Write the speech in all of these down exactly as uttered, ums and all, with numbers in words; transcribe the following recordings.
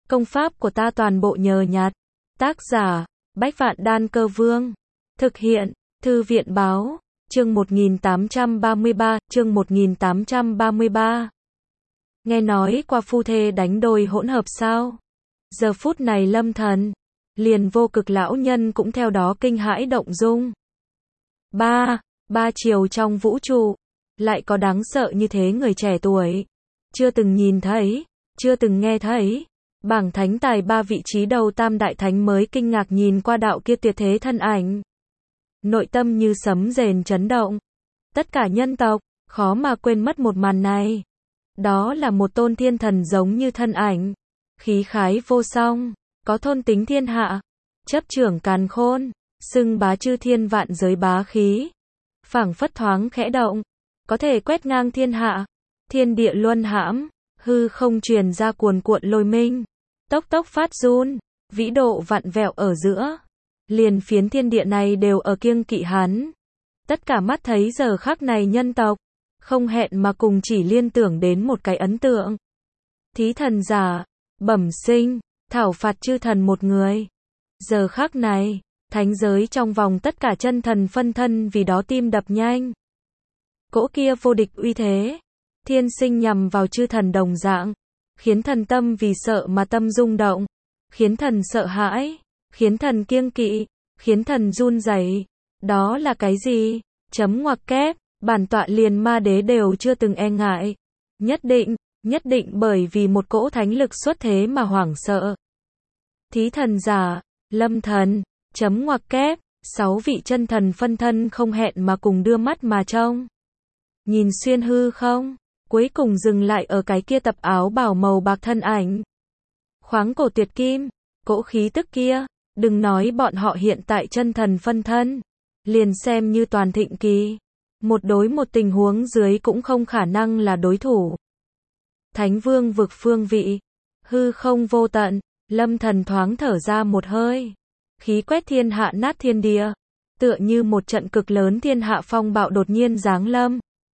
Công pháp của ta toàn bộ nhờ nhặt. Tác giả, Bách Vạn Đan Cơ Vương. Thực hiện, Thư viện Báo. Chương một nghìn tám trăm ba mươi ba, chương một nghìn tám trăm ba mươi ba. Nghe nói qua phu thê đánh đôi hỗn hợp sao? Giờ phút này Lâm Thần, liền Vô Cực lão nhân cũng theo đó kinh hãi động dung. Ba, ba chiều trong vũ trụ, lại có đáng sợ như thế người trẻ tuổi. Chưa từng nhìn thấy, chưa từng nghe thấy. Bảng thánh tài ba vị trí đầu tam đại thánh mới kinh ngạc nhìn qua đạo kia tuyệt thế thân ảnh. Nội tâm như sấm rền chấn động. Tất cả nhân tộc, khó mà quên mất một màn này. Đó là một tôn thiên thần giống như thân ảnh. Khí khái vô song, có thôn tính thiên hạ, chấp trưởng càn khôn, xưng bá chư thiên vạn giới bá khí. Phảng phất thoáng khẽ động, có thể quét ngang thiên hạ, thiên địa luân hãm, hư không truyền ra cuồn cuộn lôi minh, tốc tốc phát run, vĩ độ vặn vẹo ở giữa. Liền phiến thiên địa này đều ở kiêng kỵ hắn. Tất cả mắt thấy giờ khắc này nhân tộc, không hẹn mà cùng chỉ liên tưởng đến một cái ấn tượng. Thí thần giả, bẩm sinh, thảo phạt chư thần một người. Giờ khắc này, thánh giới trong vòng tất cả chân thần phân thân vì đó tim đập nhanh. Cỗ kia vô địch uy thế, thiên sinh nhằm vào chư thần đồng dạng, khiến thần tâm vì sợ mà tâm rung động, khiến thần sợ hãi, khiến thần kiêng kỵ, khiến thần run rẩy. Đó là cái gì? Chấm ngoặc kép, bản tọa liền ma đế đều chưa từng e ngại. Nhất định, nhất định bởi vì một cỗ thánh lực xuất thế mà hoảng sợ. Thí thần giả, Lâm Thần, chấm ngoặc kép, sáu vị chân thần phân thân không hẹn mà cùng đưa mắt mà trông. Nhìn xuyên hư không, cuối cùng dừng lại ở cái kia tập áo bào màu bạc thân ảnh. Khoáng cổ tuyệt kim, cỗ khí tức kia, đừng nói bọn họ hiện tại chân thần phân thân, liền xem như toàn thịnh kỳ, một đối một tình huống dưới cũng không khả năng là đối thủ. Thánh vương vực phương vị, hư không vô tận, Lâm Thần thoáng thở ra một hơi, khí quét thiên hạ nát thiên địa, tựa như một trận cực lớn thiên hạ phong bạo đột nhiên giáng lâm.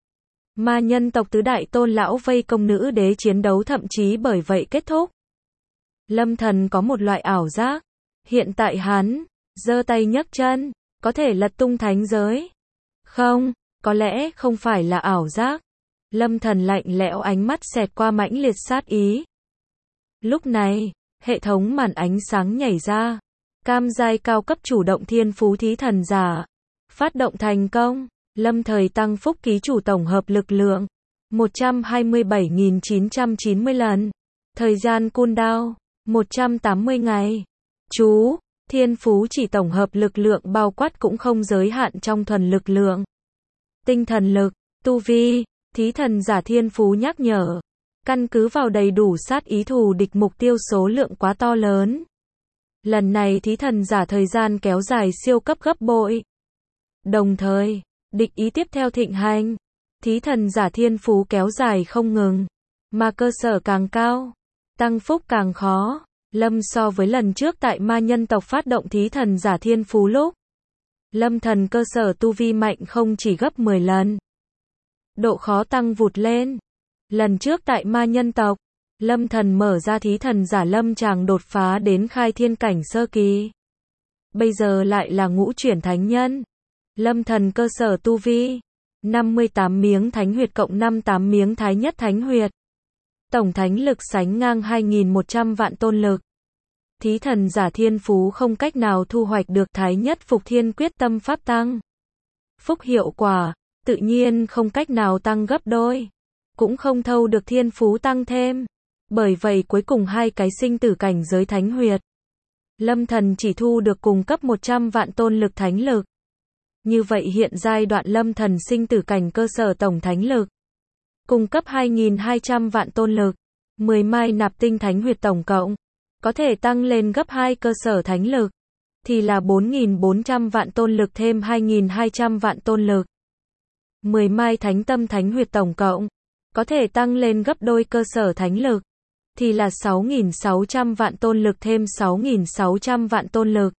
Ma nhân tộc tứ đại tôn lão vây công nữ đế chiến đấu thậm chí bởi vậy kết thúc. Lâm Thần có một loại ảo giác, hiện tại hắn, giơ tay nhấc chân, có thể lật tung thánh giới. Không, có lẽ không phải là ảo giác. Lâm Thần lạnh lẽo ánh mắt xẹt qua mãnh liệt sát ý. Lúc này, hệ thống màn ánh sáng nhảy ra. Cam giai cao cấp chủ động thiên phú thí thần giả. Phát động thành công. Lâm thời tăng phúc ký chủ tổng hợp lực lượng. một trăm hai mươi bảy nghìn chín trăm chín mươi lần. Thời gian cooldown. một trăm tám mươi ngày. Chú, thiên phú chỉ tổng hợp lực lượng bao quát cũng không giới hạn trong thuần lực lượng. Tinh thần lực, tu vi, thí thần giả thiên phú nhắc nhở. Căn cứ vào đầy đủ sát ý thù địch mục tiêu số lượng quá to lớn. Lần này thí thần giả thời gian kéo dài siêu cấp gấp bội. Đồng thời, địch ý tiếp theo thịnh hành. Thí thần giả thiên phú kéo dài không ngừng. Mà cơ sở càng cao, tăng phúc càng khó. Lâm so với lần trước tại ma nhân tộc phát động thí thần giả thiên phú lúc. Lâm Thần cơ sở tu vi mạnh không chỉ gấp mười lần. Độ khó tăng vụt lên. Lần trước tại ma nhân tộc, Lâm Thần mở ra thí thần giả lâm tràng đột phá đến khai thiên cảnh sơ kỳ. Bây giờ lại là ngũ chuyển thánh nhân. Lâm Thần cơ sở tu vi, năm mươi tám miếng thánh huyệt cộng năm mươi tám miếng thái nhất thánh huyệt. Tổng thánh lực sánh ngang hai nghìn một trăm vạn tôn lực. Thí thần giả thiên phú không cách nào thu hoạch được thái nhất phục thiên quyết tâm pháp tăng. Phúc hiệu quả, tự nhiên không cách nào tăng gấp đôi. Cũng không thâu được thiên phú tăng thêm. Bởi vậy cuối cùng hai cái sinh tử cảnh giới thánh huyệt. Lâm Thần chỉ thu được cùng cấp một trăm vạn tôn lực thánh lực. Như vậy hiện giai đoạn Lâm Thần sinh tử cảnh cơ sở tổng thánh lực. Cung cấp hai nghìn hai trăm vạn tôn lực. mười mai nạp tinh thánh huyệt tổng cộng. Có thể tăng lên gấp hai cơ sở thánh lực. Thì là bốn nghìn bốn trăm vạn tôn lực thêm hai nghìn hai trăm vạn tôn lực. mười mai thánh tâm thánh huyệt tổng cộng. Có thể tăng lên gấp đôi cơ sở thánh lực. Thì là sáu nghìn sáu trăm vạn tôn lực thêm sáu nghìn sáu trăm vạn tôn lực.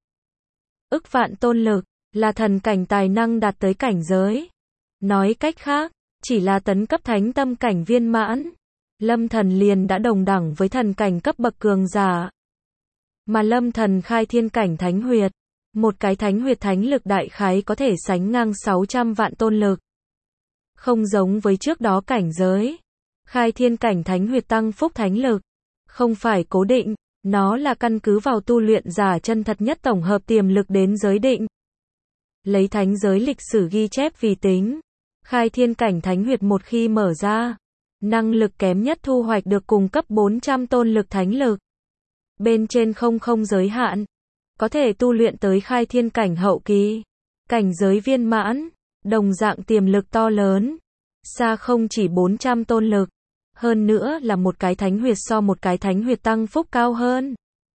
Ức vạn tôn lực, là thần cảnh tài năng đạt tới cảnh giới. Nói cách khác, chỉ là tấn cấp thánh tâm cảnh viên mãn. Lâm Thần liền đã đồng đẳng với thần cảnh cấp bậc cường giả. Mà Lâm Thần khai thiên cảnh thánh huyệt, một cái thánh huyệt thánh lực đại khái có thể sánh ngang sáu trăm vạn tôn lực. Không giống với trước đó cảnh giới, khai thiên cảnh thánh huyệt tăng phúc thánh lực, không phải cố định, nó là căn cứ vào tu luyện giả chân thật nhất tổng hợp tiềm lực đến giới định. Lấy thánh giới lịch sử ghi chép vì tính, khai thiên cảnh thánh huyệt một khi mở ra, năng lực kém nhất thu hoạch được cùng cấp bốn trăm tôn lực thánh lực. Bên trên không không giới hạn, có thể tu luyện tới khai thiên cảnh hậu kỳ, cảnh giới viên mãn, đồng dạng tiềm lực to lớn, xa không chỉ bốn trăm tôn lực, hơn nữa là một cái thánh huyệt so một cái thánh huyệt tăng phúc cao hơn.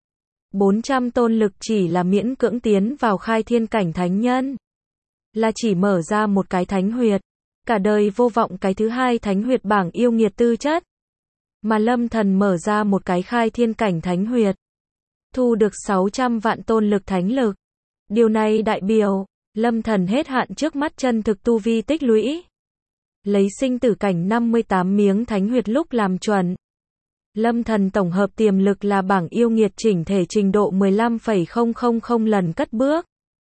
bốn trăm tôn lực chỉ là miễn cưỡng tiến vào khai thiên cảnh thánh nhân, là chỉ mở ra một cái thánh huyệt, cả đời vô vọng cái thứ hai thánh huyệt bảng yêu nghiệt tư chất. Mà Lâm Thần mở ra một cái khai thiên cảnh thánh huyệt, thu được sáu trăm vạn tôn lực thánh lực. Điều này đại biểu, Lâm Thần hết hạn trước mắt chân thực tu vi tích lũy. Lấy sinh tử cảnh năm mươi tám miếng thánh huyệt lúc làm chuẩn. Lâm Thần tổng hợp tiềm lực là bảng yêu nghiệt chỉnh thể trình độ mười lăm phẩy không không không lần cất bước.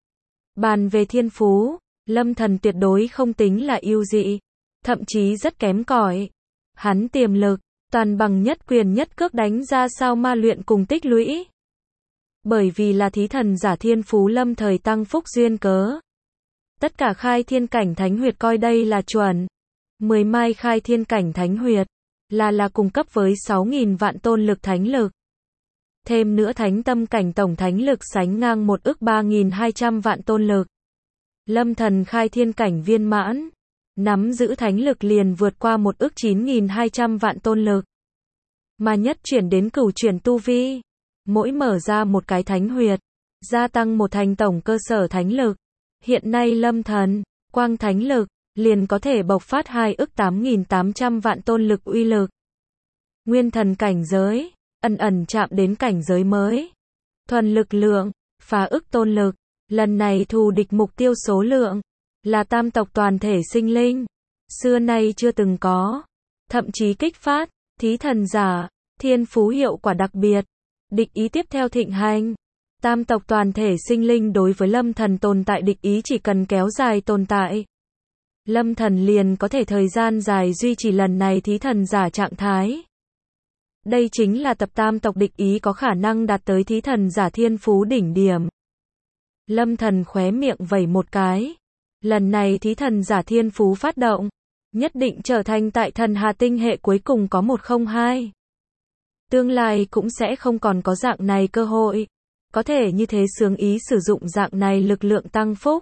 Bàn về thiên phú, Lâm Thần tuyệt đối không tính là ưu dị, thậm chí rất kém cỏi. Hắn tiềm lực, toàn bằng nhất quyền nhất cước đánh ra sao ma luyện cùng tích lũy. Bởi vì là thí thần giả thiên phú lâm thời tăng phúc duyên cớ. Tất cả khai thiên cảnh thánh huyệt coi đây là chuẩn. mười mai khai thiên cảnh thánh huyệt, là là cung cấp với sáu nghìn vạn tôn lực thánh lực. Thêm nữa thánh tâm cảnh tổng thánh lực sánh ngang một ức ba nghìn hai trăm vạn tôn lực. Lâm Thần khai thiên cảnh viên mãn, nắm giữ thánh lực liền vượt qua một ức chín nghìn hai trăm vạn tôn lực. Mà nhất chuyển đến cửu chuyển tu vi, mỗi mở ra một cái thánh huyệt, gia tăng một thành tổng cơ sở thánh lực. Hiện nay Lâm Thần, quang thánh lực, liền có thể bộc phát hai ức tám nghìn tám trăm vạn tôn lực uy lực. Nguyên thần cảnh giới, ẩn ẩn chạm đến cảnh giới mới. Thuần lực lượng, phá ức tôn lực, lần này thù địch mục tiêu số lượng, là tam tộc toàn thể sinh linh. Xưa nay chưa từng có, thậm chí kích phát, thí thần giả, thiên phú hiệu quả đặc biệt. Địch ý tiếp theo thịnh hành. Tam tộc toàn thể sinh linh đối với Lâm Thần tồn tại địch ý chỉ cần kéo dài tồn tại, Lâm Thần liền có thể thời gian dài duy trì lần này thí thần giả trạng thái. Đây chính là tập tam tộc địch ý có khả năng đạt tới thí thần giả thiên phú đỉnh điểm. Lâm Thần khóe miệng vẩy một cái. Lần này thí thần giả thiên phú phát động, nhất định trở thành tại thần hà tinh hệ cuối cùng có một không hai. Tương lai cũng sẽ không còn có dạng này cơ hội. Có thể như thế sướng ý sử dụng dạng này lực lượng tăng phúc.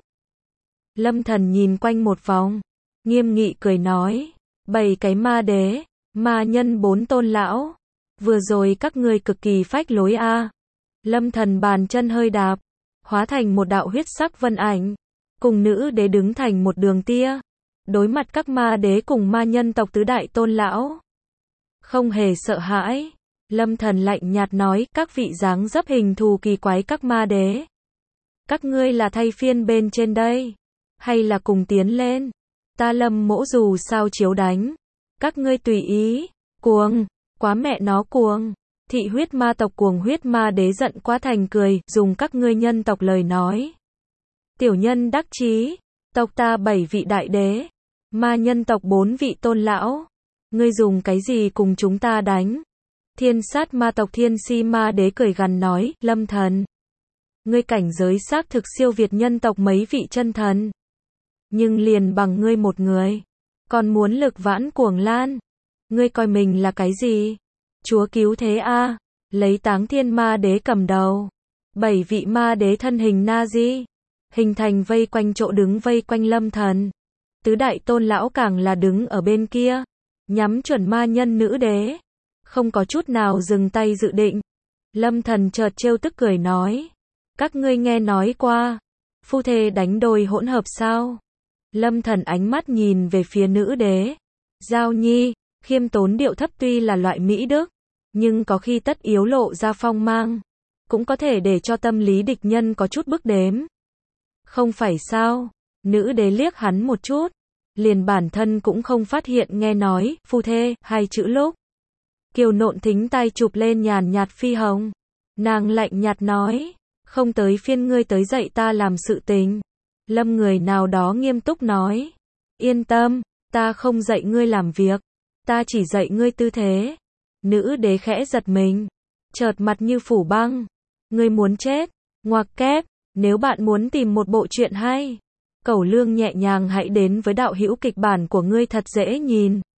Lâm Thần nhìn quanh một vòng, nghiêm nghị cười nói, bảy cái ma đế, ma nhân bốn tôn lão, vừa rồi các ngươi cực kỳ phách lối a. À. Lâm Thần bàn chân hơi đạp, hóa thành một đạo huyết sắc vân ảnh, cùng nữ đế đứng thành một đường tia, đối mặt các ma đế cùng ma nhân tộc tứ đại tôn lão. Không hề sợ hãi, Lâm Thần lạnh nhạt nói, các vị dáng dấp hình thù kỳ quái các ma đế. Các ngươi là thay phiên bên trên đây, hay là cùng tiến lên? Ta Lâm Mỗ dù sao chiếu đánh, các ngươi tùy ý. Cuồng, quá mẹ nó cuồng. Thị huyết ma tộc cuồng huyết ma đế giận quá thành cười, dùng các ngươi nhân tộc lời nói. Tiểu nhân đắc chí, tộc ta bảy vị đại đế, ma nhân tộc bốn vị tôn lão. Ngươi dùng cái gì cùng chúng ta đánh? Thiên sát ma tộc thiên si ma đế cười gằn nói, Lâm Thần, ngươi cảnh giới xác thực siêu việt nhân tộc mấy vị chân thần. Nhưng liền bằng ngươi một người, còn muốn lực vãn cuồng lan. Ngươi coi mình là cái gì? Chúa cứu thế a à? Lấy Táng Thiên ma đế cầm đầu, bảy vị ma đế thân hình na di, hình thành vây quanh chỗ đứng vây quanh Lâm Thần. Tứ đại tôn lão càng là đứng ở bên kia, nhắm chuẩn ma nhân nữ đế, không có chút nào dừng tay dự định. Lâm Thần chợt trêu tức cười nói, các ngươi nghe nói qua phu thê đánh đôi hỗn hợp sao? Lâm Thần ánh mắt nhìn về phía nữ đế. Giao Nhi, khiêm tốn điệu thấp tuy là loại mỹ đức, nhưng có khi tất yếu lộ ra phong mang, cũng có thể để cho tâm lý địch nhân có chút bức đếm. Không phải sao? Nữ đế liếc hắn một chút, liền bản thân cũng không phát hiện nghe nói phu thê hai chữ lúc Kiều Nộn thính tay chụp lên nhàn nhạt Phi Hồng. Nàng lạnh nhạt nói, không tới phiên ngươi tới dạy ta làm sự tình. Lâm người nào đó nghiêm túc nói, yên tâm, ta không dạy ngươi làm việc, ta chỉ dạy ngươi tư thế. Nữ đế khẽ giật mình, chợt mặt như phủ băng. Ngươi muốn chết, ngoặc kép, nếu bạn muốn tìm một bộ truyện hay, Cẩu Lương nhẹ nhàng hãy đến với đạo hữu kịch bản của ngươi thật dễ nhìn.